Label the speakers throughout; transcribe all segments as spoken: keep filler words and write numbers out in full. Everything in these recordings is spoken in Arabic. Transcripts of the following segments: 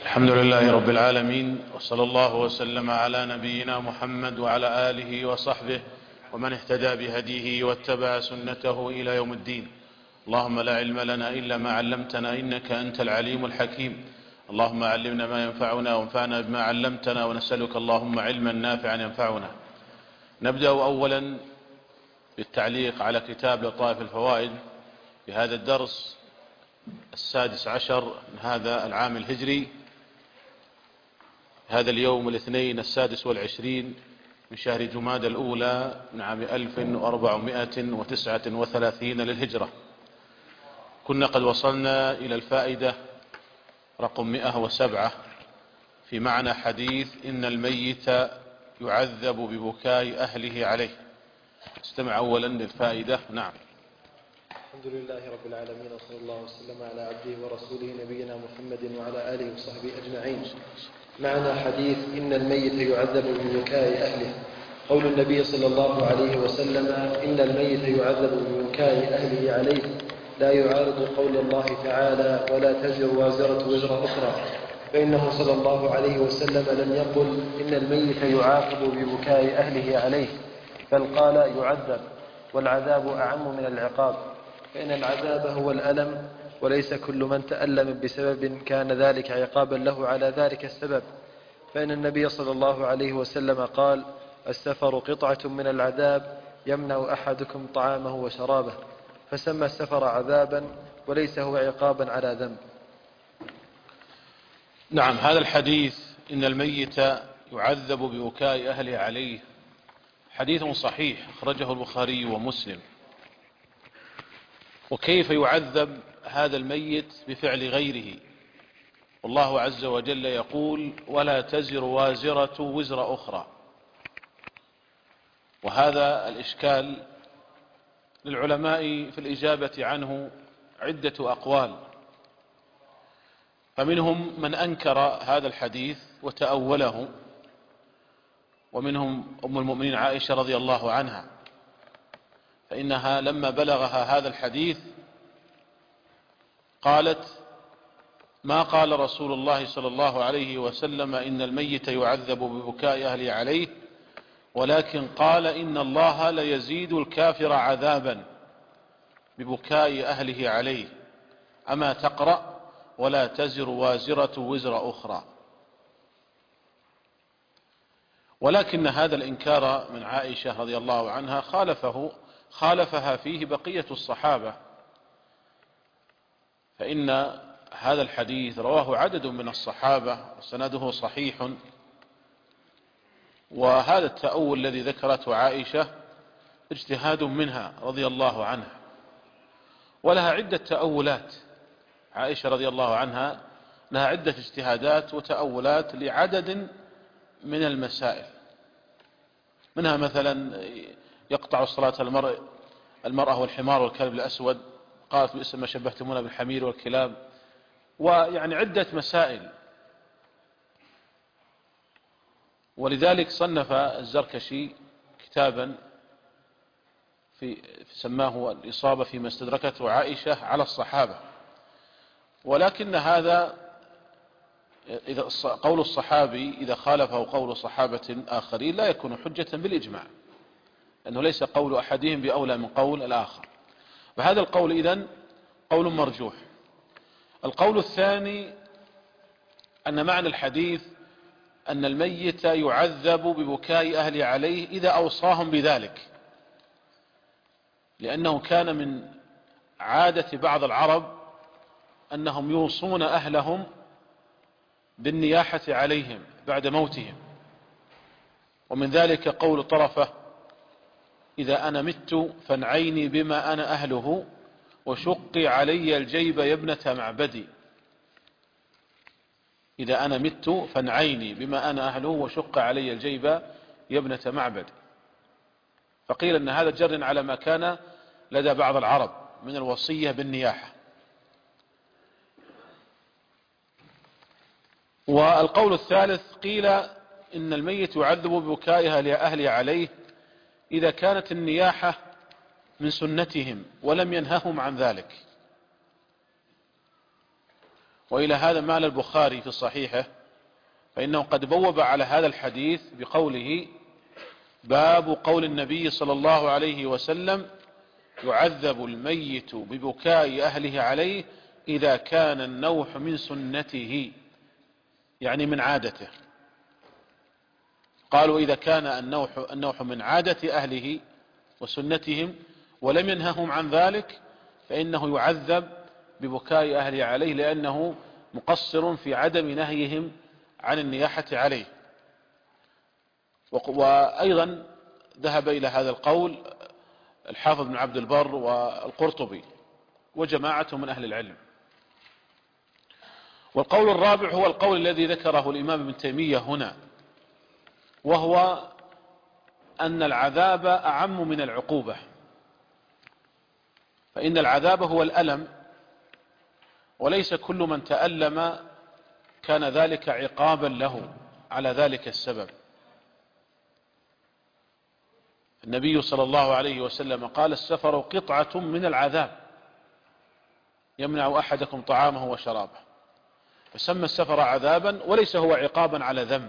Speaker 1: الحمد لله رب العالمين، وصلى الله وسلم على نبينا محمد وعلى آله وصحبه ومن اهتدى بهديه واتبع سنته إلى يوم الدين. اللهم لا علم لنا إلا ما علمتنا إنك أنت العليم الحكيم. اللهم علمنا ما ينفعنا وانفعنا بما علمتنا، ونسألك اللهم علما نافعا ينفعنا. نبدأ أولا بالتعليق على كتاب لطائف الفوائد في هذا الدرس السادس عشر من هذا العام الهجري، هذا اليوم الاثنين السادس والعشرين من شهر جمادى الأولى من عام ألف وأربعمائة وتسعة وثلاثين للهجرة. كنا قد وصلنا إلى الفائدة رقم مئة وسبعة في معنى حديث إن الميت يعذب ببكاء أهله عليه. استمع أولا للفائدة. نعم.
Speaker 2: الحمد لله رب العالمين، وصلى الله وسلم على عبده ورسوله نبينا محمد وعلى آله وصحبه أجمعين. معنى حديث إن الميت يعذب ببكاء أهله. قول النبي صلى الله عليه وسلم إن الميت يعذب ببكاء أهله عليه لا يعارض قول الله تعالى ولا تزر وازرة وزر أخرى، فإنه صلى الله عليه وسلم لم يقل إن الميت يعاقب ببكاء أهله عليه، بل قال يعذب، والعذاب أعم من العقاب، فإن العذاب هو الألم، وليس كل من تألم بسبب كان ذلك عقابا له على ذلك السبب. فإن النبي صلى الله عليه وسلم قال السفر قطعة من العذاب يمنع أحدكم طعامه وشرابه، فسمى السفر عذابا وليس هو عقابا على ذنب.
Speaker 1: نعم، هذا الحديث إن الميت يعذب ببكاء أهله عليه حديث صحيح أخرجه البخاري ومسلم. وكيف يعذب هذا الميت بفعل غيره؟ والله عز وجل يقول ولا تزر وازرة وزر أخرى. وهذا الإشكال للعلماء في الإجابة عنه عدة أقوال، فمنهم من أنكر هذا الحديث وتأوله، ومنهم أم المؤمنين عائشة رضي الله عنها، فإنها لما بلغها هذا الحديث قالت ما قال رسول الله صلى الله عليه وسلم إن الميت يعذب ببكاء أهله عليه، ولكن قال إن الله ليزيد الكافر عذابا ببكاء أهله عليه، أما تقرأ ولا تزر وازرة وزر أخرى. ولكن هذا الإنكار من عائشة رضي الله عنها خالفه خالفها فيه بقية الصحابة، فإن هذا الحديث رواه عدد من الصحابة وسنده صحيح. وهذا التأول الذي ذكرته عائشة اجتهاد منها رضي الله عنها، ولها عدة تأولات. عائشة رضي الله عنها لها عدة اجتهادات وتأولات لعدد من المسائل، منها مثلا يقطع الصلاة المرء المرأة والحمار والكلب الأسود، قالت باسم ما شبهتمونا بالحمير والكلاب، ويعني عدة مسائل. ولذلك صنف الزركشي كتابا في سماه الإصابة فيما استدركته عائشة على الصحابة. ولكن هذا إذا قول الصحابي إذا خالفه قول صحابة آخرين لا يكون حجة بالإجماع، لأنه ليس قول أحدهم بأولى من قول الآخر، فهذا القول إذن قول مرجوح. القول الثاني أن معنى الحديث أن الميت يعذب ببكاء أهله عليه إذا أوصاهم بذلك، لأنه كان من عادة بعض العرب أنهم يوصون أهلهم بالنياحة عليهم بعد موتهم. ومن ذلك قول طرفة إذا أنا مت فانعيني بما أنا أهله وشقي علي الجيب يا ابنة معبدي. إذا أنا مت فانعيني بما أنا أهله وشق علي الجيب يا ابنة معبد. فقيل أن هذا جر على ما كان لدى بعض العرب من الوصية بالنياحة. والقول الثالث قيل إن الميت يعذب ببكائها لأهله عليه إذا كانت النياحة من سنتهم ولم ينههم عن ذلك. وإلى هذا مال البخاري في صحيحه، فإنه قد بوب على هذا الحديث بقوله: باب قول النبي صلى الله عليه وسلم: يعذب الميت ببكاء أهله عليه إذا كان النوح من سنته، يعني من عادته. قالوا إذا كان النوح, النوح من عادة أهله وسنتهم ولم ينههم عن ذلك فإنه يعذب ببكاء أهله عليه، لأنه مقصر في عدم نهيهم عن النياحة عليه. وأيضا ذهب إلى هذا القول الحافظ بن عبد البر والقرطبي وجماعة من أهل العلم. والقول الرابع هو القول الذي ذكره الإمام ابن تيمية هنا، وهو أن العذاب أعم من العقوبة، فإن العذاب هو الألم، وليس كل من تألم كان ذلك عقابا له على ذلك السبب. النبي صلى الله عليه وسلم قال: السفر قطعة من العذاب يمنع أحدكم طعامه وشرابه، فسمى السفر عذابا وليس هو عقابا على ذنب.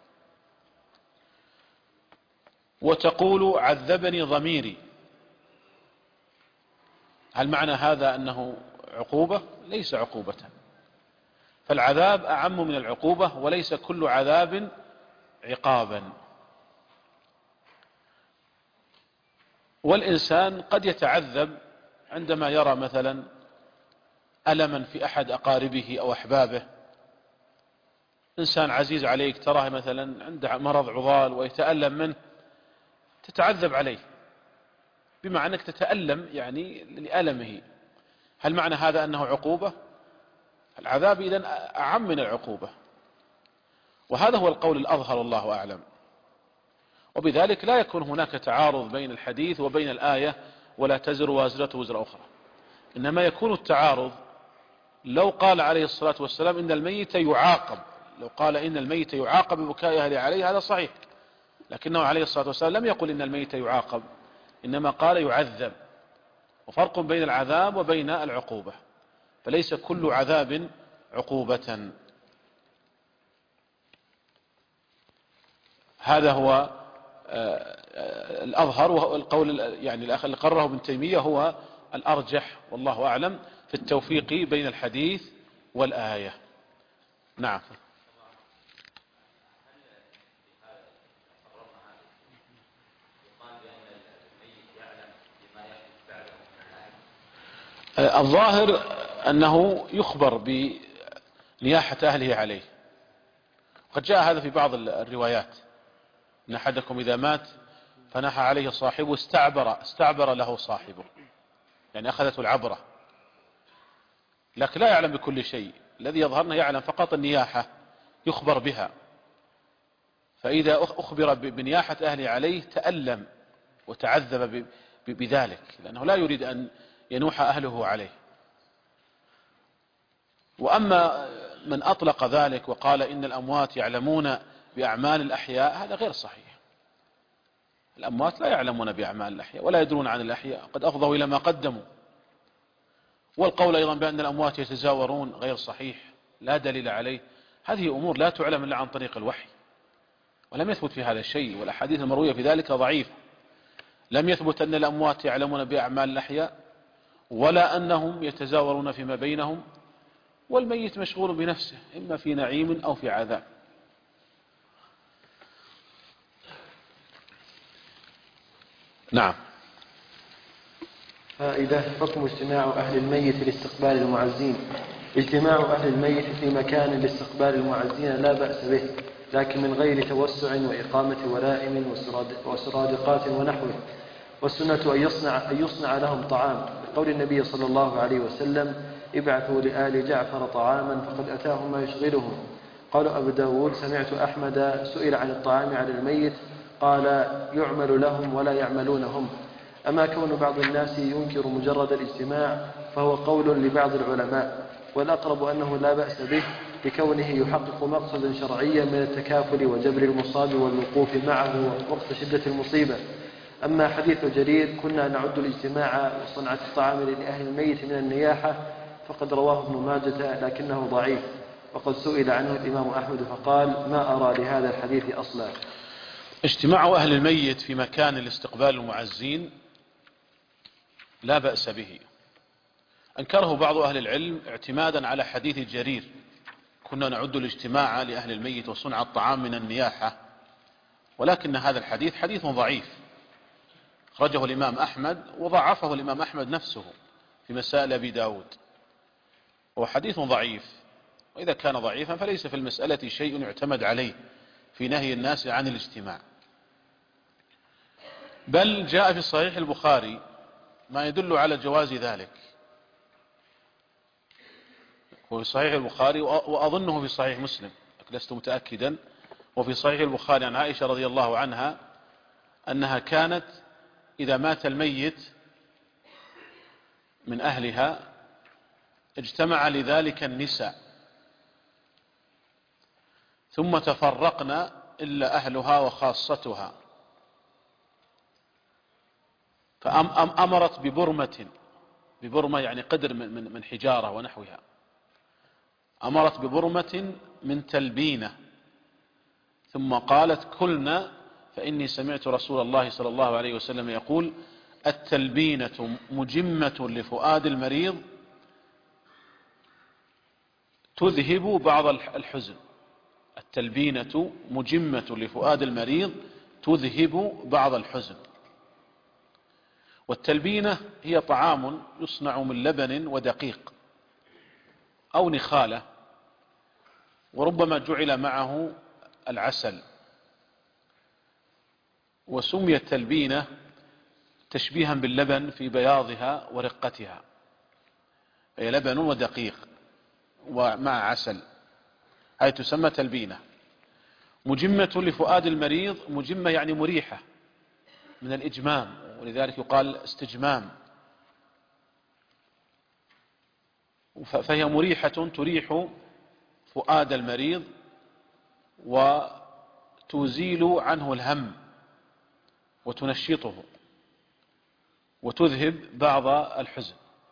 Speaker 1: وتقول: عذبني ضميري، هل معنى هذا أنه عقوبة؟ ليس عقوبة، فالعذاب أعم من العقوبة، وليس كل عذاب عقابا. والإنسان قد يتعذب عندما يرى مثلا ألما في أحد أقاربه أو أحبابه، إنسان عزيز عليك تراه مثلا عنده مرض عضال ويتألم منه، تتعذب عليه، بما أنك تتألم يعني لألمه. هل معنى هذا أنه عقوبة؟ العذاب إذن أعم من العقوبة، وهذا هو القول الأظهر والله أعلم. وبذلك لا يكون هناك تعارض بين الحديث وبين الآية: ولا تزر وازرة وزر أخرى. إنما يكون التعارض لو قال عليه الصلاة والسلام إن الميت يعاقب، لو قال إن الميت يعاقب ببكاء أهله عليه، هذا صحيح، لكنه عليه الصلاة والسلام لم يقل إن الميت يعاقب، إنما قال يعذب، وفرق بين العذاب وبين العقوبة، فليس كل عذاب عقوبة. هذا هو الأظهر، والقول يعني اللي قرره ابن تيمية هو الأرجح والله أعلم في التوفيق بين الحديث والآية. نعم. الظاهر أنه يخبر بنياحة أهله عليه، قد جاء هذا في بعض الروايات: إن أحدكم إذا مات فنحى عليه صاحبه استعبر استعبر له صاحبه، يعني أخذته العبرة، لكن لا يعلم بكل شيء. الذي يظهر أنه يعلم فقط النياحة، يخبر بها، فإذا أخبر بنياحة أهله عليه تألم وتعذب بذلك، لأنه لا يريد أن ينوح أهله عليه. وأما من أطلق ذلك وقال إن الأموات يعلمون بأعمال الأحياء، هذا غير صحيح. الأموات لا يعلمون بأعمال الأحياء ولا يدرون عن الأحياء، قد أفضوا إلى ما قدموا. والقول أيضا بأن الأموات يتزاورون غير صحيح، لا دليل عليه. هذه أمور لا تعلم إلا عن طريق الوحي، ولم يثبت في هذا الشيء، والأحاديث المروية في ذلك ضعيفة. لم يثبت أن الأموات يعلمون بأعمال الأحياء، ولا أنهم يتزاورون فيما بينهم، والميت مشغول بنفسه إما في نعيم أو في عذاب. نعم.
Speaker 2: فائدة: حكم اجتماع أهل الميت لاستقبال المعزين. اجتماع أهل الميت في مكان لاستقبال المعزين لا بأس به، لكن من غير توسع وإقامة ولائم وسرادقات ونحوه. والسنة أن يصنع, أن يصنع لهم طعام، بقول النبي صلى الله عليه وسلم: ابعثوا لآل جعفر طعاما فقد أتاهم ما يشغلهم. قال أبو داود: سمعت أحمد سئل عن الطعام على الميت قال: يعمل لهم ولا يعملونهم. أما كون بعض الناس ينكر مجرد الاجتماع فهو قول لبعض العلماء، والأقرب أنه لا بأس به لكونه يحقق مقصدا شرعيا من التكافل وجبر المصاب والوقوف معه وقت شدة المصيبة. أما حديث جرير: كنا نعد الاجتماع وصنعة الطعام لأهل الميت من النياحة، فقد رواه ابن ماجة لكنه ضعيف، وقد سئل عنه الإمام أحمد فقال ما أرى لهذا الحديث أصلا.
Speaker 1: اجتماع أهل الميت في مكان الاستقبال المعزين لا بأس به. أنكره بعض أهل العلم اعتمادا على حديث جرير: كنا نعد الاجتماع لأهل الميت وصنع الطعام من النياحة، ولكن هذا الحديث حديث ضعيف أخرجه الإمام أحمد وضعفه الإمام أحمد نفسه في مسائل أبي داود، وهو حديث ضعيف، وإذا كان ضعيفا فليس في المسألة شيء يعتمد عليه في نهي الناس عن الاجتماع. بل جاء في صحيح البخاري ما يدل على جواز ذلك، وفي صحيح البخاري وأظنه في صحيح مسلم لست متأكدا، وفي صحيح البخاري عن عائشة رضي الله عنها أنها كانت إذا مات الميت من أهلها اجتمع لذلك النساء ثم تفرقن إلا أهلها وخاصتها، فأمرت ببرمة، ببرمة يعني قدر من من حجارة ونحوها، أمرت ببرمة من تلبينة، ثم قالت كلنا فإني سمعت رسول الله صلى الله عليه وسلم يقول التلبينة مجمة لفؤاد المريض تذهب بعض الحزن. التلبينة مجمة لفؤاد المريض تذهب بعض الحزن. والتلبينة هي طعام يصنع من لبن ودقيق أو نخالة، وربما جعل معه العسل، وسميت تلبينة تشبيها باللبن في بياضها ورقتها، هي لبن ودقيق ومع عسل، هذه تسمى تلبينة. مجمة لفؤاد المريض، مجمة يعني مريحة من الإجمام، ولذلك يقال استجمام، فهي مريحة تريح فؤاد المريض وتزيل عنه الهم وتنشطه وتذهب بعض الحزن.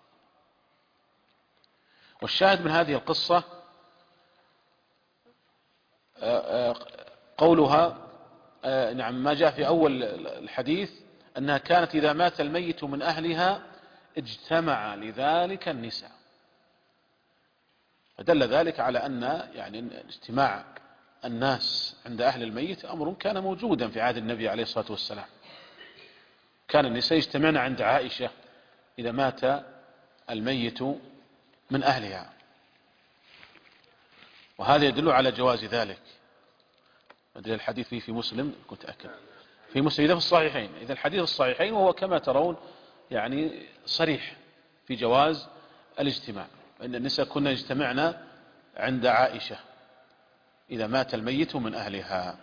Speaker 1: والشاهد من هذه القصة قولها نعم ما جاء في أول الحديث أنها كانت إذا مات الميت من أهلها اجتمع لذلك النساء، فدل ذلك على أن يعني اجتماع الناس عند أهل الميت أمر كان موجودا في عهد النبي عليه الصلاة والسلام. كان النساء يجتمعن عند عائشة إذا مات الميت من أهلها، وهذا يدل على جواز ذلك. الحديث فيه في مسلم، كنت أكد في مسلم إذا في الصحيحين، إذا الحديث الصحيحين، وهو كما ترون يعني صريح في جواز الاجتماع، أن النساء كنا يجتمعن عند عائشة إذا مات الميت من أهلها.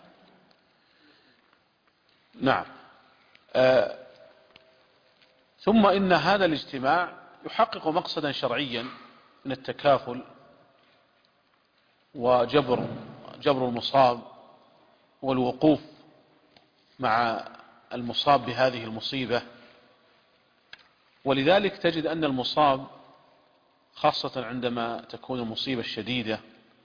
Speaker 1: نعم. آه ثم إن هذا الاجتماع يحقق مقصدا شرعيا من التكافل وجبر جبر المصاب والوقوف مع المصاب بهذه المصيبة. ولذلك تجد أن المصاب خاصة عندما تكون المصيبة الشديدة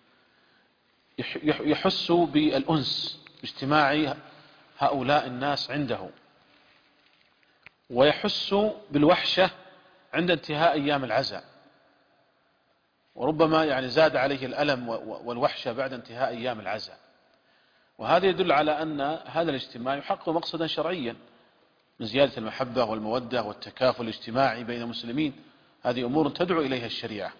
Speaker 1: يحس بالأنس باجتماع هؤلاء الناس عنده، ويحس بالوحشة عند انتهاء أيام العزاء، وربما يعني زاد عليه الألم والوحشة بعد انتهاء أيام العزاء. وهذا يدل على أن هذا الاجتماع يحقق مقصدا شرعيا من زيادة المحبة والمودة والتكافل الاجتماعي بين المسلمين. هذه أمور تدعو إليها الشريعة،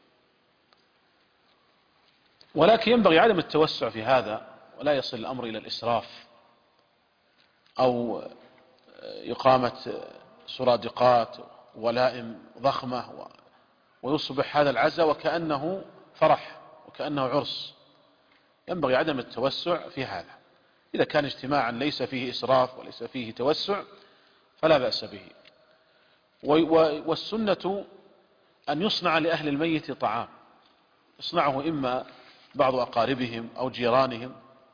Speaker 1: ولكن ينبغي عدم التوسع في هذا، ولا يصل الأمر إلى الإسراف أو إقامة سرادقات ولائم ضخمة ويصبح هذا العزاء وكأنه فرح وكأنه عرس. ينبغي عدم التوسع في هذا. إذا كان اجتماعا ليس فيه إسراف وليس فيه توسع فلا بأس به. والسنة أن يصنع لأهل الميت طعام، يصنعه إما بعض أقاربهم أو جيرانهم،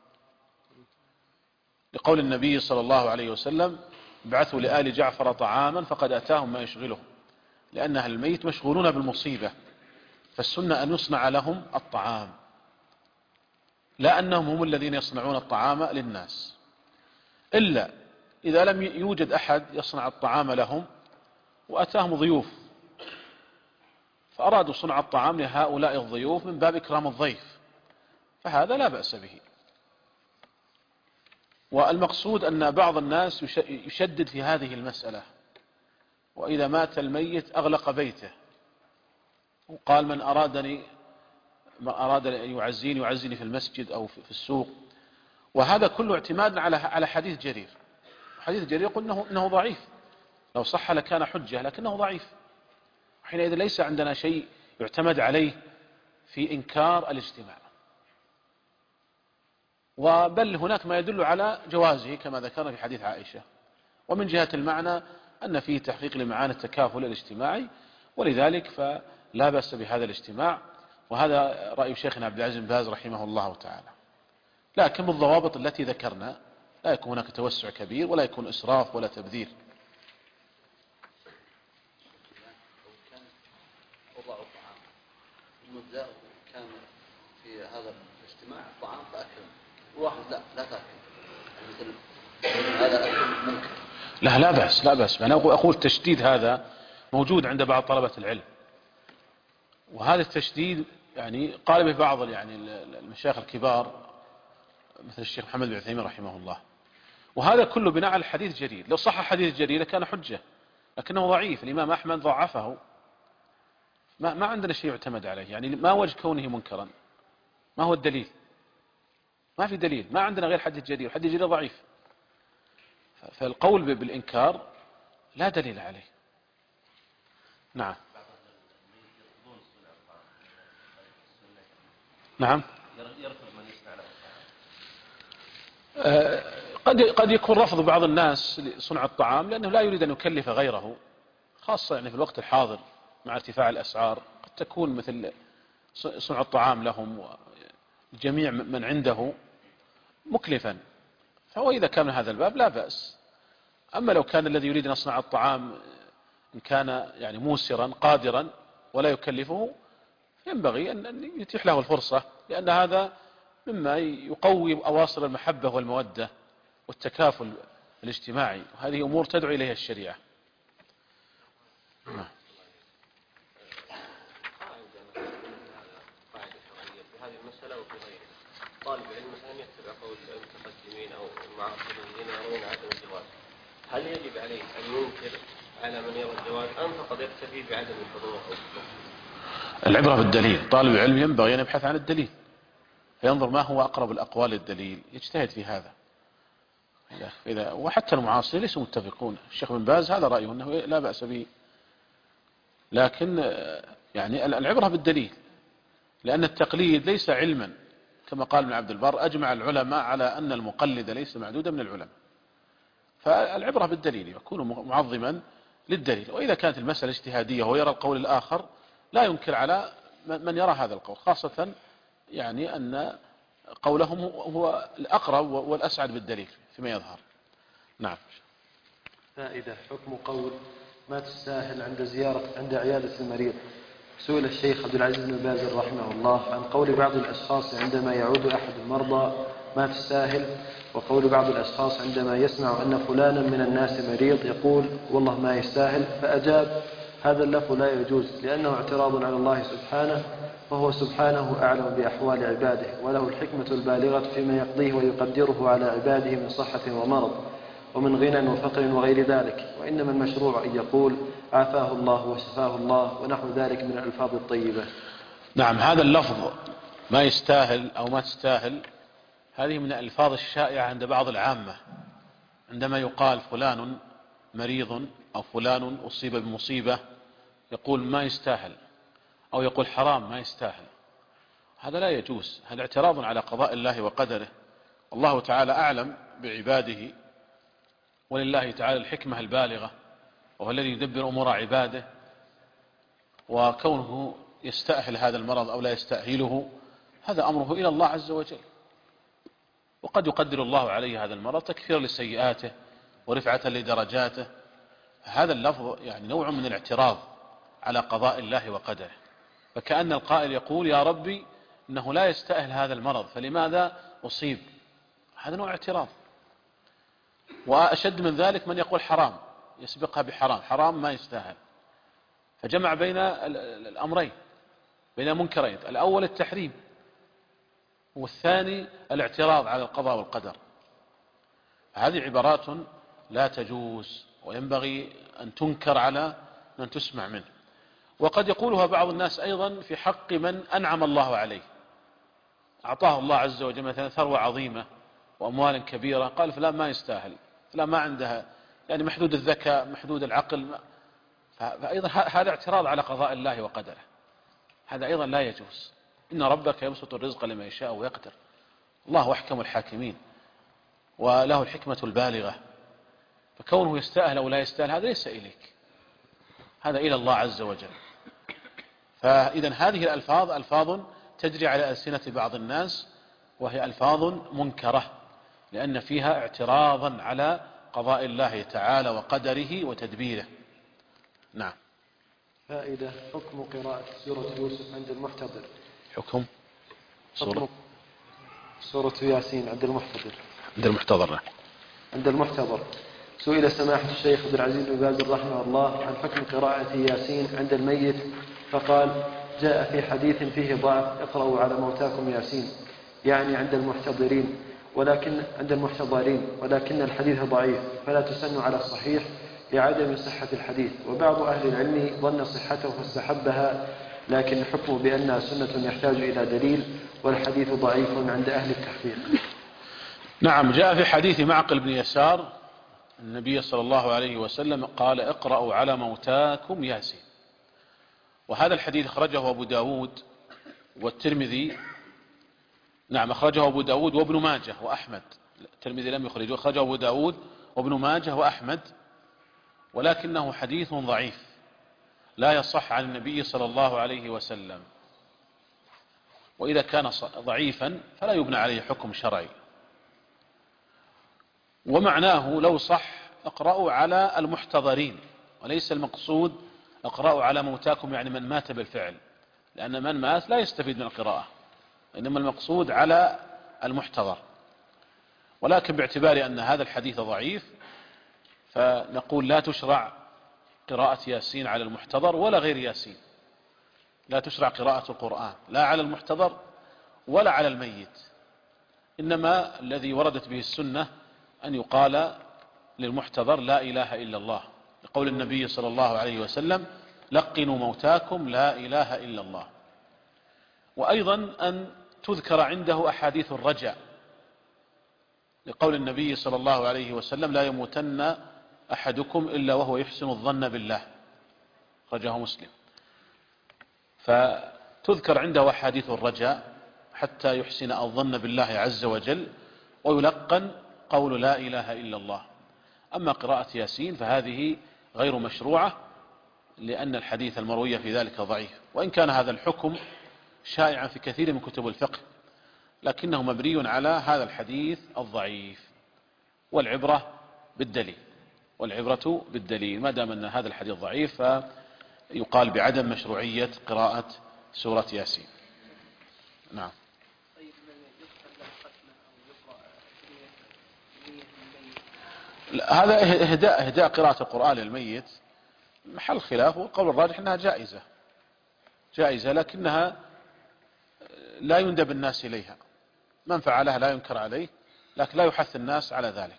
Speaker 1: لقول النبي صلى الله عليه وسلم بعثوا لآل جعفر طعاما فقد أتاهم ما يشغلهم، لأن أهل الميت مشغولون بالمصيبة فالسنة أن يصنع لهم الطعام، لا أنهم هم الذين يصنعون الطعام للناس، إلا إذا لم يوجد أحد يصنع الطعام لهم وأتاهم ضيوف فأرادوا صنع الطعام لهؤلاء الضيوف من باب إكرام الضيف، فهذا لا بأس به. والمقصود أن بعض الناس يشدد في هذه المسألة، وإذا مات الميت أغلق بيته وقال من أرادني من أراد أن يعزيني يعزيني في المسجد أو في السوق، وهذا كله اعتماد على على حديث جرير. حديث جرير يقول إنه, إنه ضعيف، لو صح لكان حجة لكنه ضعيف، حينئذ ليس عندنا شيء يعتمد عليه في إنكار الاجتماع، وبل هناك ما يدل على جوازه كما ذكرنا في حديث عائشة. ومن جهة المعنى أن فيه تحقيق لمعاني التكافل الاجتماعي، ولذلك فلا بأس بهذا الاجتماع، وهذا رأي شيخنا عبد العزيز بن باز رحمه الله تعالى، لكن بالضوابط التي ذكرنا، لا يكون هناك توسع كبير ولا يكون إسراف ولا تبذير.
Speaker 3: كان في هذا الاجتماع طعام فأكل واحد لا لا تأكل مثل هذا أكل ممكن.
Speaker 1: لا لا بأس لا بأس. أنا أقول التشديد هذا موجود عند بعض طلبة العلم، وهذا التشديد يعني قال به بعض يعني المشايخ الكبار مثل الشيخ محمد بن عثيمين رحمه الله، وهذا كله بناء على حديث جرير. لو صح حديث جرير لكان حجة، لكنه ضعيف، الإمام أحمد ضعفه، ما, ما عندنا شيء يعتمد عليه. يعني ما وجه كونه منكرا؟ ما هو الدليل؟ ما في دليل، ما عندنا غير حديث جرير، حديث جرير ضعيف، فالقول بالإنكار لا دليل عليه. نعم نعم. قد قد يكون رفض بعض الناس لصنع الطعام لأنه لا يريد أن يكلف غيره، خاصة يعني في الوقت الحاضر مع ارتفاع الأسعار، قد تكون مثل صنع الطعام لهم جميع من عنده مكلفا، فهو إذا كان من هذا الباب لا بأس. أما لو كان الذي يريد أن يصنع الطعام إن كان يعني موسرا قادرا ولا يكلفه، ينبغي أن يتيح له الفرصة، لأن هذا مما يقوي أواصر المحبة والمودة والتكافل الاجتماعي، وهذه أمور تدعو إليها الشريعة. نعم.
Speaker 4: هذه المسألة وفي غيرها طالب العلم مثلا يتبع قول المتقدمين أو المعاصرين يرون عدم الجواز، هل يجب عليه أن ينكر على من يرى الجواز أم فقد يكتفي بعدم الحضور؟
Speaker 1: العبرة بالدليل، طالب العلم ينبغي أن يبحث عن الدليل، فينظر ما هو أقرب الأقوال للدليل، يجتهد في هذا. إذا وحتى المعاصرين ليسوا متفقون، الشيخ بن باز هذا رأيه أنه لا بأس به، لكن يعني العبرة بالدليل، لأن التقليد ليس علما، كما قال ابن عبد البر أجمع العلماء على أن المقلد ليس معدودا من العلماء، فالعبرة بالدليل، يكون معظما للدليل. وإذا كانت المسألة اجتهادية ويرى القول الآخر لا ينكر على من يرى هذا القول، خاصة يعني أن قولهم هو الأقرب والأسعد بالدليل فيما يظهر. نعم.
Speaker 2: فائدة حكم قول ما تستاهل عند زيارة عند عيادة المريض. سئل الشيخ عبد العزيز بن باز رحمه الله عن قول بعض الأشخاص عندما يعود أحد المرضى ما تستاهل، وقول بعض الأشخاص عندما يسمع أن فلانا من الناس مريض يقول والله ما يستاهل، فأجاب هذا اللفظ لا يجوز لأنه اعتراض على الله سبحانه، وهو سبحانه أعلم بأحوال عباده وله الحكمة البالغة فيما يقضيه ويقدره على عباده من صحة ومرض ومن غنى وفقر وغير ذلك، وإنما المشروع أن يقول عافاه الله وشفاه الله ونحو ذلك من الألفاظ الطيبة.
Speaker 1: نعم، هذا اللفظ ما يستاهل أو ما تستاهل هذه من الألفاظ الشائعة عند بعض العامة، عندما يقال فلان مريض أو فلان أصيب بمصيبة يقول ما يستاهل، أو يقول حرام ما يستاهل، هذا لا يجوز، هذا اعتراض على قضاء الله وقدره. الله تعالى أعلم بعباده، ولله تعالى الحكمة البالغة، وهو الذي يدبر أمور عباده، وكونه يستأهل هذا المرض أو لا يستأهله هذا أمره إلى الله عز وجل، وقد يقدر الله عليه هذا المرض تكفيرا لسيئاته ورفعة لدرجاته. هذا اللفظ يعني نوع من الاعتراض على قضاء الله وقدره، فكأن القائل يقول يا ربي إنه لا يستأهل هذا المرض فلماذا أصيب. هذا نوع اعتراض. وأشد من ذلك من يقول حرام، يسبقها بحرام، حرام ما يستاهل. فجمع بين الأمرين، بين منكرين، الأول التحريم والثاني الاعتراض على القضاء والقدر. هذه عبارات لا تجوز وينبغي أن تنكر على من تسمع منه. وقد يقولها بعض الناس أيضا في حق من أنعم الله عليه، أعطاه الله عز وجل مثلا ثروة عظيمة وأموال كبيرة، قال فلان ما يستاهل، فلان ما عندها يعني محدود الذكاء محدود العقل، فأيضا هذا اعتراض على قضاء الله وقدره، هذا أيضا لا يجوز. إن ربك يبسط الرزق لمن يشاء ويقدر، الله أحكم الحاكمين وله الحكمة البالغة، فكونه يستاهل أو لا يستاهل هذا ليس إليك، هذا إلى الله عز وجل. فإذا هذه الألفاظ ألفاظ تجري على ألسنة بعض الناس، وهي ألفاظ منكرة لأن فيها اعتراضا على قضاء الله تعالى وقدره وتدبيره. نعم.
Speaker 2: فائدة: حكم قراءة سورة يوسف عند المحتضر.
Speaker 1: حكم سورة
Speaker 2: سورة ياسين عند المحتضر.
Speaker 1: عند المحتضر
Speaker 2: عند المحتضر. سئل سماحة الشيخ عبد العزيز بن باز رحمه الله عن حكم قراءة ياسين عند الميت، فقال: جاء في حديث فيه ضعف: اقرأوا على موتاكم ياسين، يعني عند المحتضرين، ولكن عند المحتضرين، ولكن الحديث ضعيف فلا تسن على الصحيح لعدم صحة الحديث. وبعض أهل العلم ظن صحته فاستحبها، لكن الحكم بأنها سنة يحتاج إلى دليل، والحديث ضعيف عند أهل التحقيق.
Speaker 1: نعم. جاء في حديث معقل بن يسار النبي صلى الله عليه وسلم قال: اقرأوا على موتاكم ياسين. وهذا الحديث أخرجه أبو داود والترمذي. نعم، أخرجه أبو داود وابن ماجه وأحمد. الترمذي لم يخرجه، أخرجه أبو داود وابن ماجه وأحمد، ولكنه حديث ضعيف لا يصح عن النبي صلى الله عليه وسلم. وإذا كان ضعيفا فلا يبنى عليه حكم شرعي. ومعناه لو صح اقرأوا على المحتضرين، وليس المقصود اقرأوا على موتاكم يعني من مات بالفعل، لأن من مات لا يستفيد من القراءة، إنما المقصود على المحتضر. ولكن باعتبار أن هذا الحديث ضعيف فنقول لا تشرع قراءة ياسين على المحتضر ولا غير ياسين، لا تشرع قراءة القرآن لا على المحتضر ولا على الميت، إنما الذي وردت به السنة أن يقال للمحتضر لا إله إلا الله، لقول النبي صلى الله عليه وسلم: لقنوا موتاكم لا إله إلا الله. وأيضا أن تذكر عنده أحاديث الرجاء، لقول النبي صلى الله عليه وسلم: لا يموتن أحدكم إلا وهو يحسن الظن بالله، رجاه مسلم. فتذكر عنده أحاديث الرجاء حتى يحسن الظن بالله عز وجل، ويلقن قول لا إله إلا الله. أما قراءة ياسين فهذه غير مشروعة، لأن الحديث المروي في ذلك ضعيف، وإن كان هذا الحكم شائعا في كثير من كتب الفقه، لكنه مبني على هذا الحديث الضعيف. والعبرة بالدليل، والعبرة بالدليل، ما دام أن هذا الحديث ضعيف فيقال بعدم مشروعية قراءة سورة ياسين. نعم. هذا إهداء, إهداء قراءة القرآن للميت محل خلاف، والقول الراجح أنها جائزة جائزة لكنها لا يندب الناس إليها. من فعلها لا ينكر عليه، لكن لا يحث الناس على ذلك.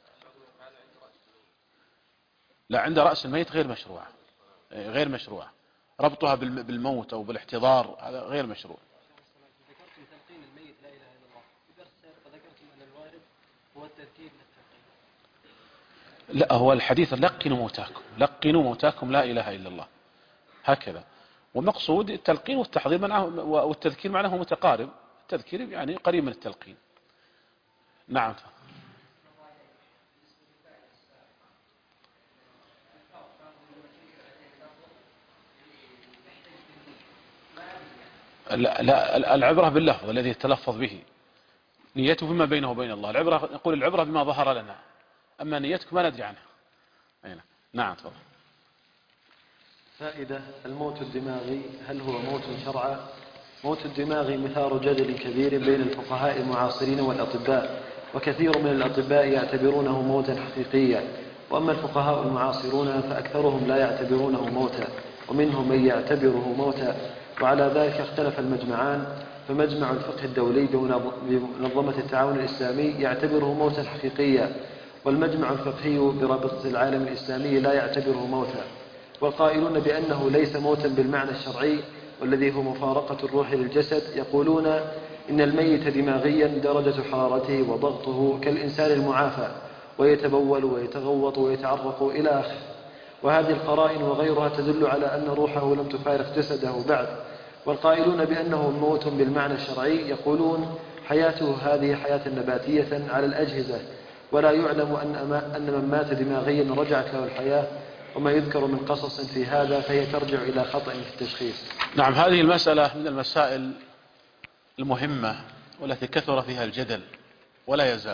Speaker 1: لا، عند رأس الميت غير مشروع، غير مشروع ربطها بالموت أو بالاحتضار، هذا غير مشروع.
Speaker 5: ذكرتم تلقين الميت لا إله إلا الله في درس سابق، ذكرتم أن الوارد هو التذكير للتلقين.
Speaker 1: لا، هو الحديث لقنوا موتاكم، لقنوا موتاكم لا إله إلا الله، هكذا. ومقصود التلقين والتحضير معه، والتذكير معناه متقارب، التذكير يعني قريب من التلقين. نعم. لا, لا العبرة باللفظ الذي يتلفظ به، نيته فيما بينه وبين الله. العبرة نقول العبرة بما ظهر لنا، أما نيتك ما ندري عنها. نعم تفضل.
Speaker 2: فائدة: الموت الدماغي هل هو موت شرعا؟ موت الدماغ مثار جدل كبير بين الفقهاء المعاصرين والأطباء، وكثير من الأطباء يعتبرونه موتا حقيقيا، وأما الفقهاء المعاصرون فأكثرهم لا يعتبرونه موتا، ومنهم من يعتبره موتا، وعلى ذلك اختلف المجمعان. فمجمع الفقه الدولي بمنظمة التعاون الإسلامي يعتبره موتا حقيقيا، والمجمع الفقهي برابطة العالم الإسلامي لا يعتبره موتا. والقائلون بأنه ليس موتا بالمعنى الشرعي والذي هو مفارقة الروح للجسد يقولون إن الميت دماغيا درجة حرارته وضغطه كالإنسان المعافى، ويتبول ويتغوط ويتعرق إلى آخره. وهذه القرائن وغيرها تدل على أن روحه لم تفارق جسده بعد. والقائلون بأنه موت بالمعنى الشرعي يقولون حياته هذه حياة نباتية على الأجهزة، ولا يعلم أن من مات دماغيا رجعت له الحياة، وما يذكر من قصص في هذا فهي ترجع إلى خطأ في التشخيص.
Speaker 1: نعم، هذه المسألة من المسائل المهمة والتي كثر فيها الجدل ولا يزال.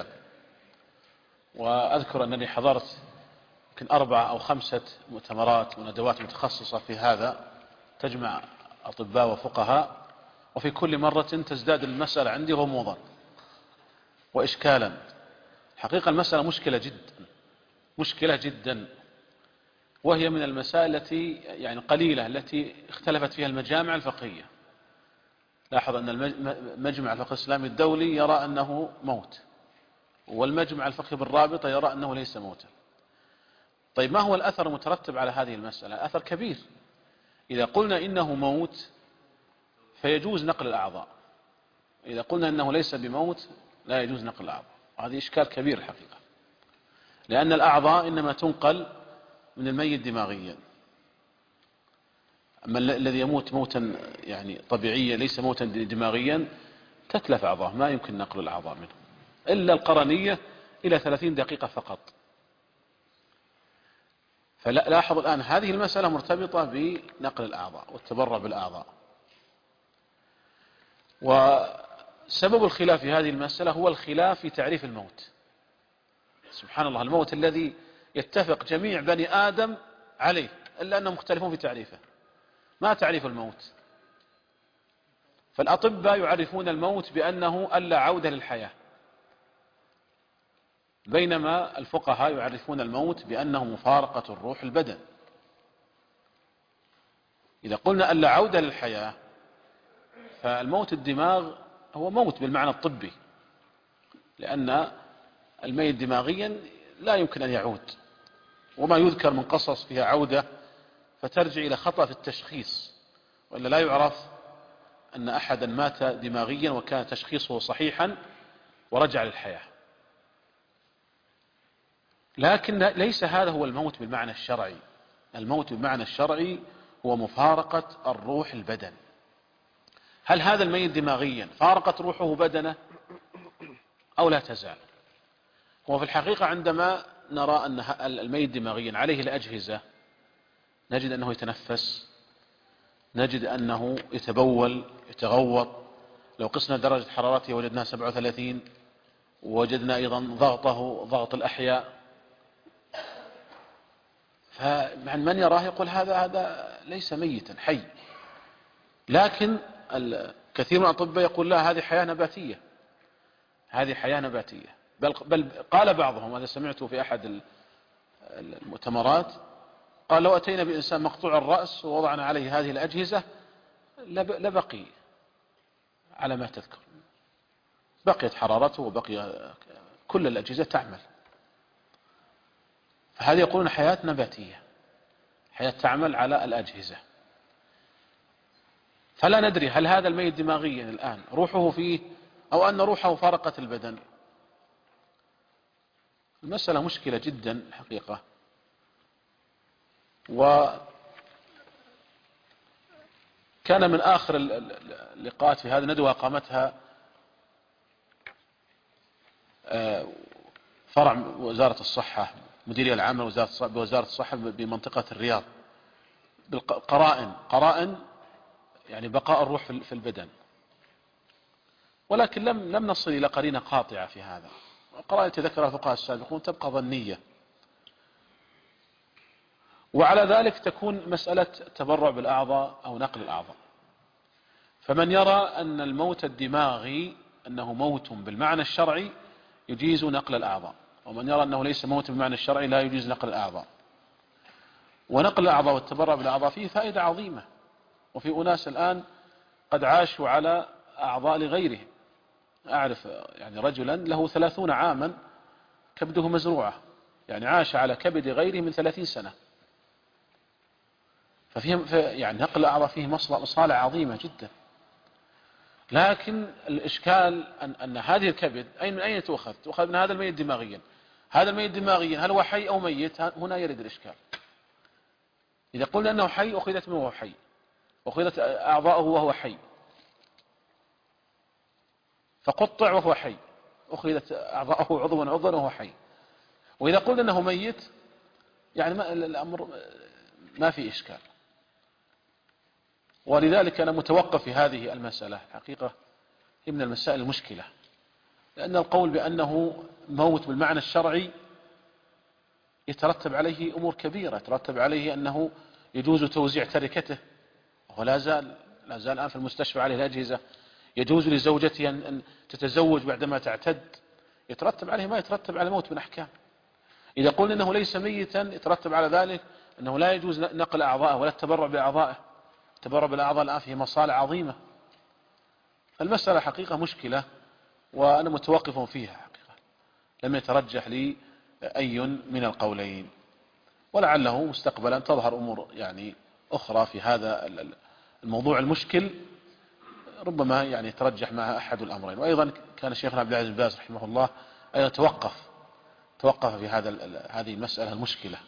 Speaker 1: وأذكر أنني حضرت يمكن أربعة أو خمسة مؤتمرات وندوات متخصصة في هذا تجمع أطباء وفقهاء، وفي كل مرة تزداد المسألة عندي غموضا وإشكالا. حقيقة المسألة مشكلة جدا مشكلة جدا، وهي من المسائل التي يعني قليلة التي اختلفت فيها المجامع الفقهية. لاحظ أن المجمع الفقهي الإسلامي الدولي يرى أنه موت، والمجمع الفقهي بالرابطة يرى أنه ليس موتا. طيب، ما هو الأثر المترتب على هذه المسألة؟ أثر كبير. إذا قلنا إنه موت فيجوز نقل الأعضاء، إذا قلنا إنه ليس بموت لا يجوز نقل الأعضاء. هذه إشكال كبير الحقيقة، لأن الأعضاء إنما تنقل من الميت دماغيا. أما الذي يموت موتا يعني طبيعيا ليس موتا دماغيا تتلف أعضاء، ما يمكن نقل الأعضاء منه إلا القرنية إلى ثلاثين دقيقة فقط. فلاحظ الآن هذه المسألة مرتبطة بنقل الأعضاء والتبرع بالأعضاء. وسبب الخلاف في هذه المسألة هو الخلاف في تعريف الموت. سبحان الله، الموت الذي يتفق جميع بني آدم عليه إلا أنهم مختلفون في تعريفه. ما تعريف الموت؟ فالأطباء يعرفون الموت بأنه ألا عودة للحياة، بينما الفقهاء يعرفون الموت بأنه مفارقة الروح البدن. إذا قلنا ألا عودة للحياة فالموت الدماغ هو موت بالمعنى الطبي، لأن الميت دماغيا لا يمكن أن يعود، وما يذكر من قصص فيها عودة فترجع إلى خطأ في التشخيص، وإلا لا يعرف أن أحدا مات دماغيا وكان تشخيصه صحيحا ورجع للحياة. لكن ليس هذا هو الموت بالمعنى الشرعي. الموت بالمعنى الشرعي هو مفارقة الروح البدن. هل هذا الميت دماغيا فارقت روحه بدنه أو لا تزال؟ هو في الحقيقة عندما نرى أن الميت دماغيا عليه الأجهزة نجد أنه يتنفس، نجد أنه يتبول يتغوط. لو قسنا درجة حرارته وجدناها سبعة وثلاثين، ووجدنا أيضا ضغطه ضغط الأحياء. فمن يراه يقول هذا هذا ليس ميتا، حي. لكن الكثير من الأطباء يقول لا، هذه حياة نباتية، هذه حياة نباتية. بل, بل قال بعضهم، هذا سمعته في أحد المؤتمرات، قال لو أتينا بإنسان مقطوع الرأس ووضعنا عليه هذه الأجهزة لبقي على ما تذكر، بقيت حرارته وبقي كل الأجهزة تعمل. فهذه يقولون حياة نباتية، حياة تعمل على الأجهزة. فلا ندري هل هذا الميت دماغيا الآن روحه فيه أو أن روحه فارقت البدن. المسألة مشكلة جدا حقيقة. وكان من آخر اللقاءات في هذه الندوة قامتها فرع وزارة الصحة، مديرية العامة بوزارة الصحة بمنطقة الرياض، بالقرائن قرائن يعني بقاء الروح في البدن. ولكن لم لم نصل إلى قرينة قاطعة في هذا. القرائن التي ذكرها الفقهاء السابقون تبقى ظنية. وعلى ذلك تكون مسألة تبرع بالأعضاء أو نقل الأعضاء. فمن يرى أن الموت الدماغي أنه موت بالمعنى الشرعي يجيز نقل الأعضاء، ومن يرى أنه ليس موت بالمعنى الشرعي لا يجيز نقل الأعضاء. ونقل الأعضاء والتبرع بالأعضاء فيه فائدة عظيمة، وفي أناس الآن قد عاشوا على أعضاء لغيرهم. أعرف يعني رجلا له ثلاثون عاما كبده مزروعة، يعني عاش على كبد غيره من ثلاثين سنة. ففيه يعني نقل الأعضاء فيه مصالح عظيمة جدا. لكن الإشكال أن, أن هذه الكبد أين من أين تؤخذ؟ تؤخذ من هذا الميت دماغيا. هذا الميت دماغيا هل هو حي أو ميت؟ هنا يرد الإشكال. إذا قلنا أنه حي أخذت منه وهو حي، وأخذت أعضاءه وهو حي، فقطع وهو حي، أخذت أعضاءه عضوا عضوا وهو حي. وإذا قلنا أنه ميت يعني ما الأمر ما في إشكال. ولذلك أنا متوقف في هذه المسألة حقيقة، هي من المسائل المشكلة، لأن القول بأنه موت بالمعنى الشرعي يترتب عليه أمور كبيرة. يترتب عليه أنه يجوز توزيع تركته، وهو لا زال لا زال الآن في المستشفى عليه الأجهزة. يجوز لزوجته أن تتزوج بعدما تعتد. يترتب عليه ما يترتب على موت من أحكام. إذا قلنا أنه ليس ميتا يترتب على ذلك أنه لا يجوز نقل أعضائه ولا التبرع بأعضائه. التبرع بالأعضاء الآن فيه مصالح عظيمة. المسألة حقيقة مشكلة، وأنا متوقف فيها حقيقة، لم يترجح لي أي من القولين، ولعله مستقبلا تظهر أمور يعني أخرى في هذا الموضوع المشكل، ربما يعني يترجح معها أحد الأمرين. وأيضا كان الشيخ عبد العزيز بن باز رحمه الله أيضا توقف توقف في هذا هذه المسألة المشكلة.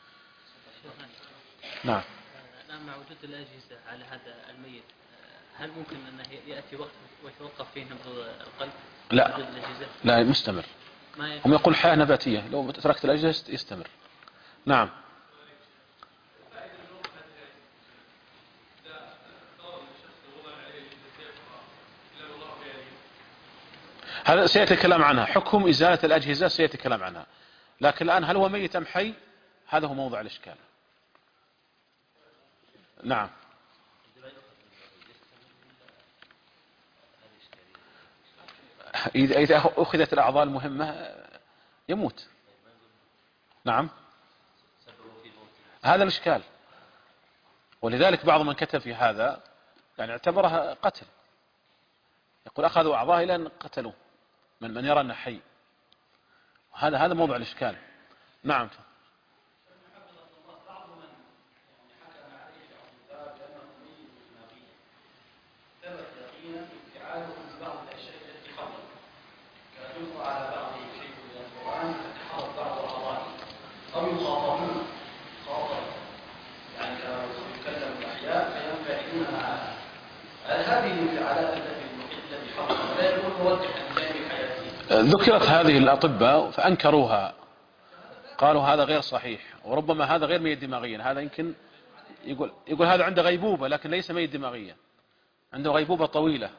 Speaker 1: نعم.
Speaker 6: الآن مع وجود الأجهزة على هذا الميت، هل ممكن أنه يأتي وقت ويتوقف فيه نبض القلب؟
Speaker 1: لا لا مستمر. هم يقول حياة نباتية، لو تركت الأجهزة يستمر. نعم. هذا سيأتي الكلام عنها، حكم إزالة الأجهزة سيأتي الكلام عنها، لكن الآن هل هو ميت أم حي؟ هذا هو موضع الإشكال. نعم. إذا أخذت الأعضاء المهمة يموت. نعم، هذا الإشكال. ولذلك بعض من كتب في هذا يعني اعتبرها قتل، يقول أخذوا أعضاء إلى أن قتلوا من من يرى أنه حي. هذا هذا موضع الإشكال. نعم. ذكرت هذه الأطباء فأنكروها، قالوا هذا غير صحيح، وربما هذا غير ميت دماغيا. هذا يمكن يقول يقول هذا عنده غيبوبة لكن ليس ميت دماغيا، عنده غيبوبة طويلة.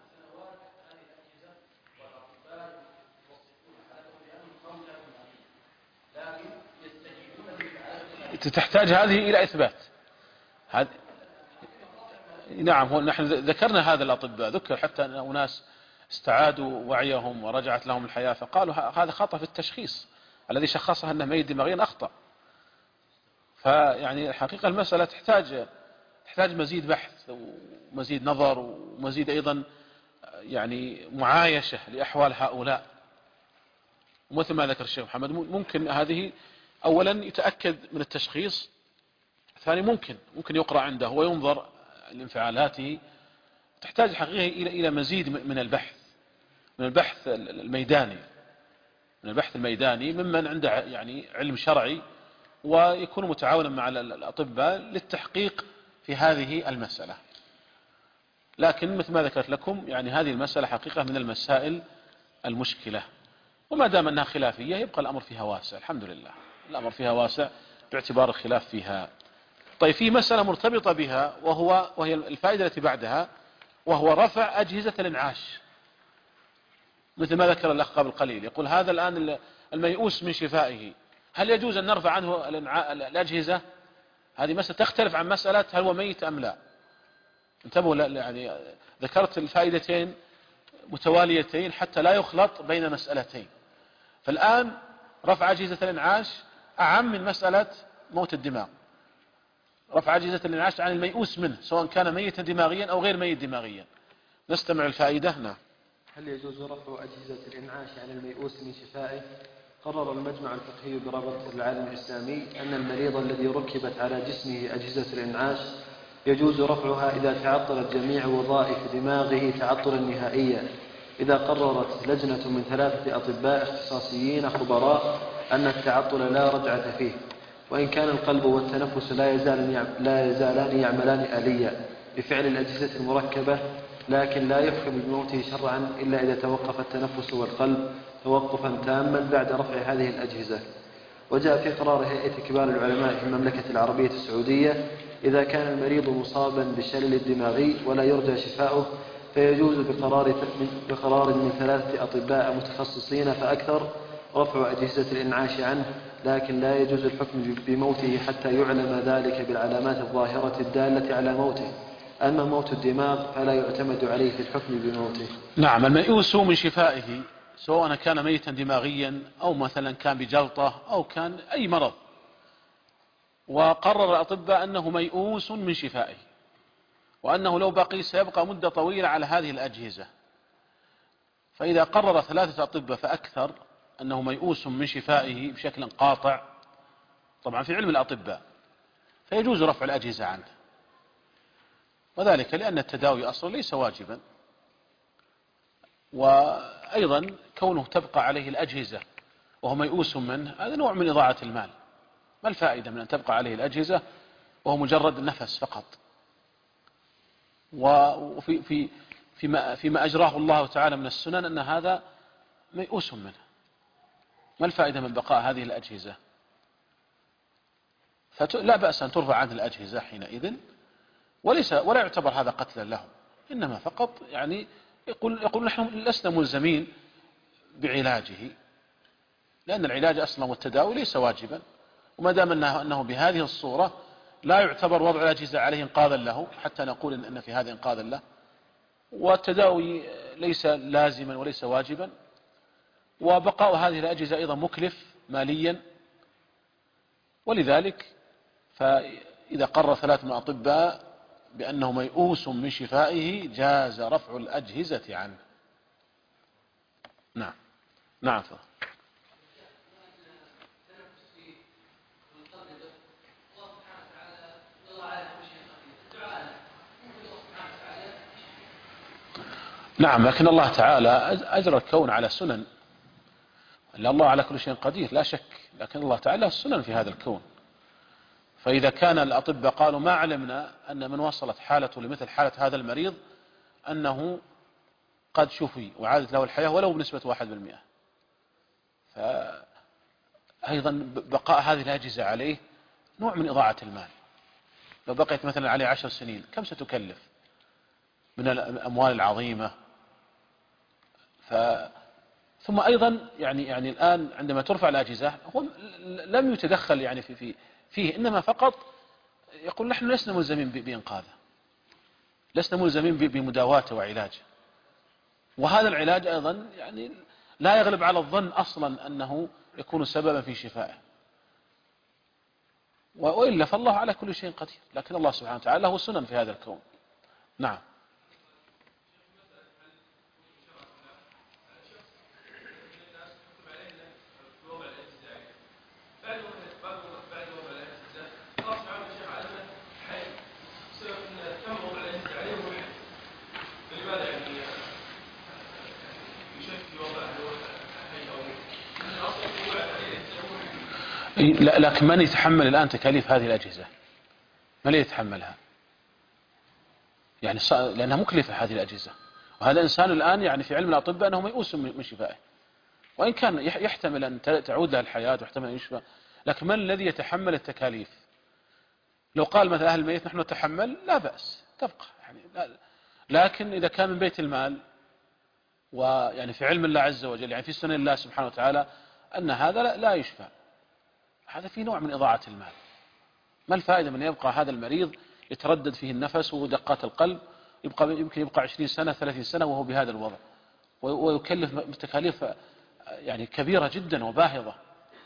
Speaker 1: تحتاج هذه إلى إثبات. هذ... نعم، هو نحن ذكرنا هذا الأطباء، ذكر حتى أن أناس استعادوا وعيهم ورجعت لهم الحياة، فقالوا هذا خطأ في التشخيص، الذي شخصها أنه ميت دماغيا أخطأ. فيعني الحقيقة المسألة تحتاج تحتاج مزيد بحث ومزيد نظر ومزيد أيضا يعني معايشة لأحوال هؤلاء. ومثل ما ذكر الشيخ محمد، ممكن هذه أولا يتأكد من التشخيص، ثاني ممكن ممكن يقرأ عنده وينظر لانفعالاته. تحتاج حقيقة إلى إلى مزيد من البحث، من البحث الميداني، من البحث الميداني ممن عنده يعني علم شرعي ويكون متعاونا مع الأطباء للتحقيق في هذه المسألة. لكن مثل ما ذكرت لكم يعني هذه المسألة حقيقة من المسائل المشكلة، وما دام أنها خلافية يبقى الأمر فيها واسع. الحمد لله الأمر فيها واسع باعتبار الخلاف فيها. طيب، في مسألة مرتبطة بها وهو وهي الفائدة التي بعدها، وهو رفع أجهزة الإنعاش. مثل ما ذكر الأخ قبل قليل، يقول هذا الآن الميؤوس من شفائه، هل يجوز أن نرفع عنه الأجهزة هذه مسألة تختلف عن مسألة هل هو ميت أم لا. انتبهوا، يعني ذكرت الفائدتين متواليتين حتى لا يخلط بين مسألتين. فالآن رفع أجهزة الإنعاش أعم من مسألة موت الدماغ. رفع أجهزة الإنعاش عن الميؤوس منه سواء كان ميتا دماغيا أو غير ميت دماغيا. نستمع الفائدة. نعم.
Speaker 2: هل يجوز رفع أجهزة الإنعاش عن الميؤوس من شفائه؟ قرر المجمع الفقهي برابطة العالم الإسلامي أن المريض الذي ركبت على جسمه أجهزة الإنعاش يجوز رفعها إذا تعطلت جميع وظائف دماغه تعطلا نهائيا، إذا قررت لجنة من ثلاثة أطباء اختصاصيين خبراء أن التعطل لا رجعة فيه، وإن كان القلب والتنفس لا يزالان لا يزالان يعملان آليا بفعل الأجهزة المركبة، لكن لا يحكم بموته شرعا إلا إذا توقف التنفس والقلب توقفا تاما بعد رفع هذه الأجهزة. وجاء في قرار هيئة كبار العلماء في المملكة العربية السعودية: إذا كان المريض مصابا بالشلل الدماغي ولا يرجى شفاؤه فيجوز بقرار بقرار من ثلاثة أطباء متخصصين فأكثر رفع أجهزة الإنعاش عنه، لكن لا يجوز الحكم بموته حتى يعلم ذلك بالعلامات الظاهرة الدالة على موته. أما موت الدماغ فلا يعتمد عليه في الحكم بموته.
Speaker 1: نعم. الميؤوس من شفائه سواء كان ميتا دماغيا أو مثلا كان بجلطة أو كان أي مرض، وقرر الأطباء أنه ميؤوس من شفائه، وأنه لو بقي سيبقى مدة طويلة على هذه الأجهزة. فإذا قرر ثلاثة أطباء فأكثر أنه ميؤوس من شفائه بشكل قاطع، طبعا في علم الأطباء، فيجوز رفع الأجهزة عنه، وذلك لأن التداوي أصلا ليس واجبا، وأيضا كونه تبقى عليه الأجهزة وهو ميؤوس منه هذا نوع من إضاعة المال. ما الفائدة من أن تبقى عليه الأجهزة وهو مجرد نفس فقط؟ وفي في فيما, فيما أجراه الله تعالى من السنن أن هذا ميؤوس منه. ما الفائدة من بقاء هذه الأجهزة؟ فلا بأس أن ترفع عنه الأجهزة حينئذ، وليس ولا يعتبر هذا قتلا له، إنما فقط يعني يقول, يقول نحن لسنا ملزمين بعلاجه، لأن العلاج أصلا والتداوي ليس واجبا، وما دام أنه, أنه بهذه الصورة لا يعتبر وضع الأجهزة عليه إنقاذا له حتى نقول إن في هذا إنقاذا له، والتداوي ليس لازما وليس واجبا، وبقاء هذه الأجهزة أيضا مكلف ماليا. ولذلك فإذا قرر ثلاثة من الأطباء بأنه ميؤوس من شفائه جاز رفع الأجهزة عنه. نعم. نعم. نعم، لكن الله تعالى أجرى الكون على سنن، لأن الله على كل شيء قدير لا شك، لكن الله تعالى السنن في هذا الكون. فإذا كان الأطباء قالوا ما علمنا أن من وصلت حالته لمثل حالة هذا المريض أنه قد شفي وعادت له الحياة ولو بنسبة واحد بالمئة، فأيضا بقاء هذه الأجهزة عليه نوع من إضاعة المال. لو بقيت مثلا عليه عشر سنين كم ستكلف من الأموال العظيمة؟ ف... ثم أيضا يعني يعني الآن عندما ترفع الأجهزة هو لم يتدخل يعني في في فيه، إنما فقط يقول نحن لسنا ملزمين بإنقاذه، لسنا ملزمين بمداواته وعلاجه، وهذا العلاج أيضا يعني لا يغلب على الظن أصلا أنه يكون سببا في شفائه، وإلا فالله على كل شيء قدير، لكن الله سبحانه وتعالى له سنن في هذا الكون. نعم. لا، لكن من يتحمل الآن تكاليف هذه الأجهزة؟ من اللي يتحملها؟ يعني لأنها مكلفة هذه الأجهزة، وهذا إنسان الآن يعني في علم الأطباء أنه ميؤوس من شفائه، وإن كان يحتمل أن تعود له الحياة ويحتمل أن يشفى، لكن من الذي يتحمل التكاليف؟ لو قال مثلا أهل الميت نحن نتحمل لا بأس تبقى يعني لا، لكن إذا كان من بيت المال ويعني في علم الله عز وجل يعني في سنن الله سبحانه وتعالى أن هذا لا يشفى، هذا في نوع من إضاعة المال. ما الفائدة من يبقى هذا المريض يتردد فيه النفس ودقات القلب، يبقى يمكن يبقى عشرين سنة ثلاثين سنة وهو بهذا الوضع، ويكلف تكاليف يعني كبيرة جدا وباهظة.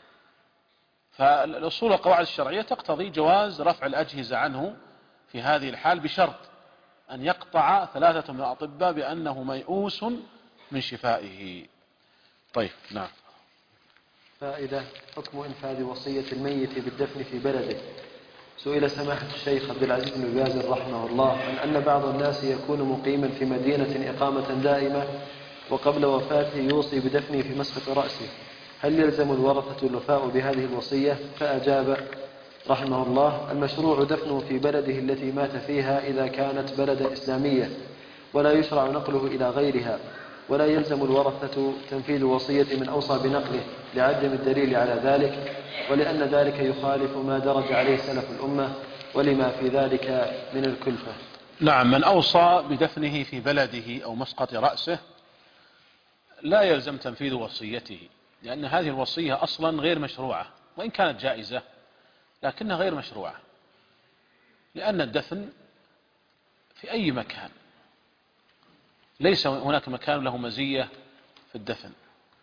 Speaker 1: فالأصول والقواعد الشرعية تقتضي جواز رفع الأجهزة عنه في هذه الحال بشرط أن يقطع ثلاثة من الأطباء بأنه ميؤوس من شفائه. طيب نعم.
Speaker 2: فائدة: حكم إنفاذ وصية الميت بالدفن في بلده. سئل سماحة الشيخ عبد العزيز بن باز رحمه الله عن أن بعض الناس يكون مقيما في مدينة إقامة دائمة وقبل وفاته يوصي بدفنه في مسقط رأسه، هل يلزم الورثة الوفاء بهذه الوصية؟ فأجاب رحمه الله: المشروع دفنه في بلده التي مات فيها إذا كانت بلدا إسلامية، ولا يشرع نقله إلى غيرها، ولا يلزم الورثة تنفيذ وصية من أوصى بنقله لعدم الدليل على ذلك، ولأن ذلك يخالف ما درج عليه سلف الأمة ولما في ذلك من الكلفة.
Speaker 1: نعم، من أوصى بدفنه في بلده أو مسقط رأسه لا يلزم تنفيذ وصيته، لأن هذه الوصية أصلا غير مشروعة، وإن كانت جائزة لكنها غير مشروعة، لأن الدفن في أي مكان، ليس هناك مكان له مزية في الدفن،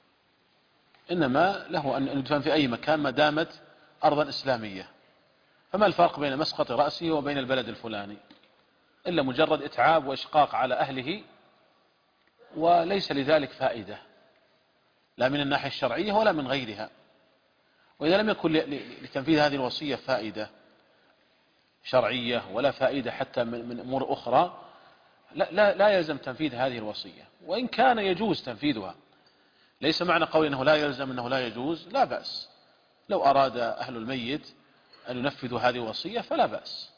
Speaker 1: إنما له أن يدفن في أي مكان ما دامت أرضا إسلامية. فما الفرق بين مسقط رأسه وبين البلد الفلاني؟ إلا مجرد إتعاب وإشقاق على أهله، وليس لذلك فائدة لا من الناحية الشرعية ولا من غيرها. وإذا لم يكن لتنفيذ هذه الوصية فائدة شرعية ولا فائدة حتى من أمور أخرى، لا, لا, لا يلزم تنفيذ هذه الوصية، وإن كان يجوز تنفيذها. ليس معنى قول أنه لا يلزم أنه لا يجوز، لا بأس، لو أراد أهل الميت أن ينفذوا هذه الوصية فلا بأس،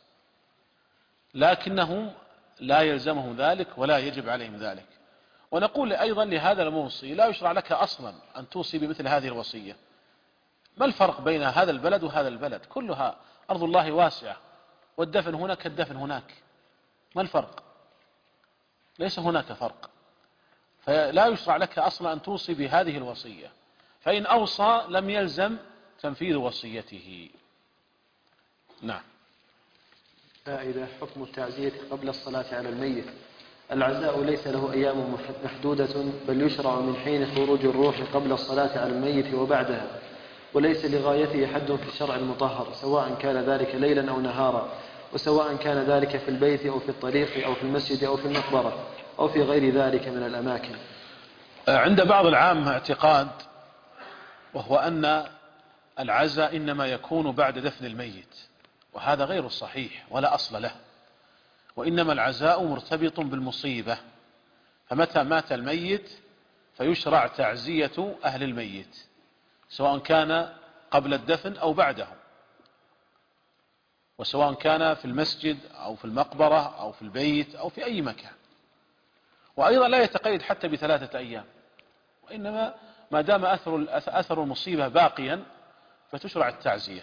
Speaker 1: لكنهم لا يلزمهم ذلك ولا يجب عليهم ذلك. ونقول أيضا لهذا الموصي: لا يشرع لك أصلا أن توصي بمثل هذه الوصية. ما الفرق بين هذا البلد وهذا البلد؟ كلها أرض الله واسعة، والدفن هنا كالدفن هناك، ما الفرق؟ ليس هناك فرق. فلا يشرع لك أصلا أن توصي بهذه الوصية، فإن أوصى لم يلزم تنفيذ وصيته. نعم.
Speaker 2: فائدة: حكم التعزية قبل الصلاة على الميت. العزاء ليس له أيام محدودة، بل يشرع من حين خروج الروح قبل الصلاة على الميت وبعدها، وليس لغايته حد في الشرع المطهر، سواء كان ذلك ليلا أو نهارا، وسواء كان ذلك في البيت أو في الطريق أو في المسجد أو في المقبرة أو في غير ذلك من الأماكن.
Speaker 1: عند بعض العامة اعتقاد، وهو أن العزاء إنما يكون بعد دفن الميت، وهذا غير صحيح ولا أصل له، وإنما العزاء مرتبط بالمصيبة، فمتى مات الميت فيشرع تعزية أهل الميت، سواء كان قبل الدفن أو بعده، وسواء كان في المسجد أو في المقبرة أو في البيت أو في أي مكان. وأيضا لا يتقيد حتى بثلاثة أيام، وإنما ما دام أثر أثر المصيبة باقيا فتشرع التعزية.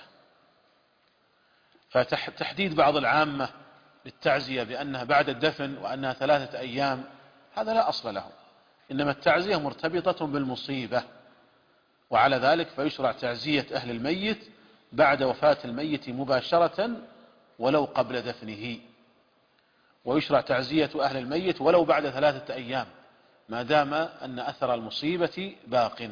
Speaker 1: فتحديد بعض العامة للتعزية بأنها بعد الدفن وأنها ثلاثة أيام هذا لا أصل له، إنما التعزية مرتبطة بالمصيبة، وعلى ذلك فيشرع تعزية أهل الميت بعد وفاة الميت مباشرة ولو قبل دفنه، ويشرع تعزية أهل الميت ولو بعد ثلاثة أيام ما دام أن أثر المصيبة باق.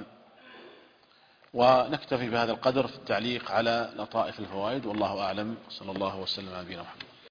Speaker 1: ونكتفي بهذا القدر في التعليق على لطائف الفوائد، والله أعلم، صلى الله وسلم على نبينا محمد.